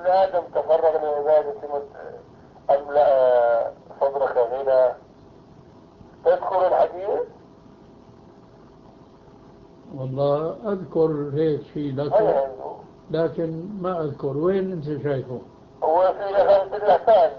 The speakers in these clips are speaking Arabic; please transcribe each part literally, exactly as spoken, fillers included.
آدم تفرغ لعبادة أملأ صدرك غنى. تذكر الحديث؟ والله أذكر هيك شيء، لكن لكن ما أذكر. وين أنت شايفه؟ هو في لغاية اللسان.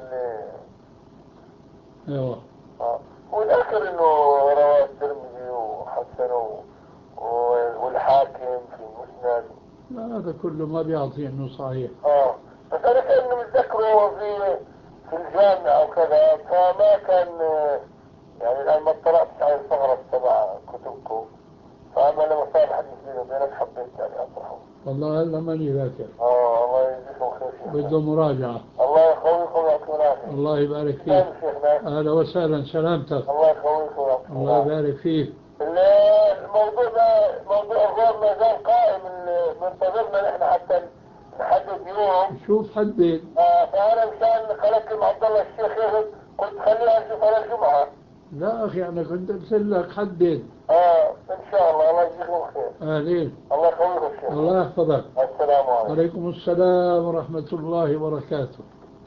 ايوه. اه وذكر انه رواه الترمذي وحسنه والحاكم في المسند. لا هذا كله ما بيعطي انه صحيح. اه بس انا كأنه متذكره في في الجامع او كذا، فما كان يعني الان ما اطلعتش على الثغرة تبع كتبكم، فاما لما صار الحديث بيني وبينك حبيت يعني اطرحه. والله هلا ماني ذاكر. اه الله يجزيكم خير. بده مراجعة. الله يقويكم ويعطيكم العافية. الله يبارك فيك. اهلا وسهلا، سلامتك. الله يقويكم ويعطيكم العافية. الله يبارك فيك. الموضوع ده موضوع الغور ما زال قائم، منتظرنا نحن حتى نحدد يوم. شوف حدد. آه فانا مشان خليك مع عبد الله الشيخ ياخذ، قلت خليها نشوف على الجمعة. لا اخي انا كنت ارسل لك حدد. اه ان شاء الله. الله يجزيكم خير. اهلين. الله يقويكم الشيخ. الله يحفظك. السلام عليكم. وعليكم السلام ورحمة الله وبركاته.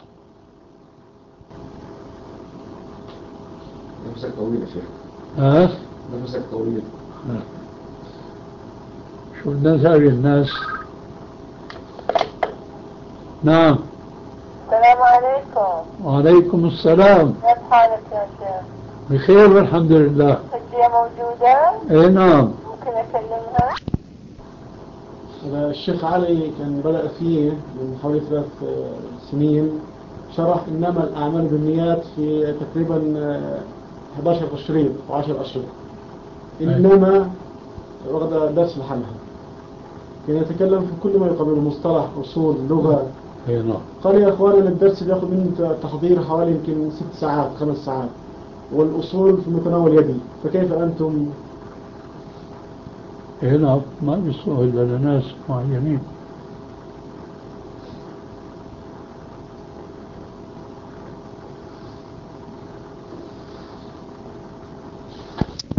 نفسك طويل يا شيخ. ها؟ نفسك طويل. شو بدنا نساوي الناس؟ نعم. السلام عليكم. وعليكم السلام. كيف حالك يا شيخ؟ بخير والحمد لله. حجية موجودة؟ ايه نعم. ممكن اكلمها؟ الشيخ علي كان بدأ فيه من حوالي ثلاث سنين، شرح إنما الأعمال بالنيات في تقريبا أحد عشر تشريط أو عشر أشرطة. إنما وغدا درس محلها كان يتكلم في كل ما يقابله، مصطلح، أصول، لغة. ايه نعم. قال يا أخواني أن الدرس بياخذ مني تحضير حوالي يمكن ست ساعات خمس ساعات، والأصول في متناول يدي، فكيف أنتم؟ ايه نعم، ما بيسهل لناس معينين.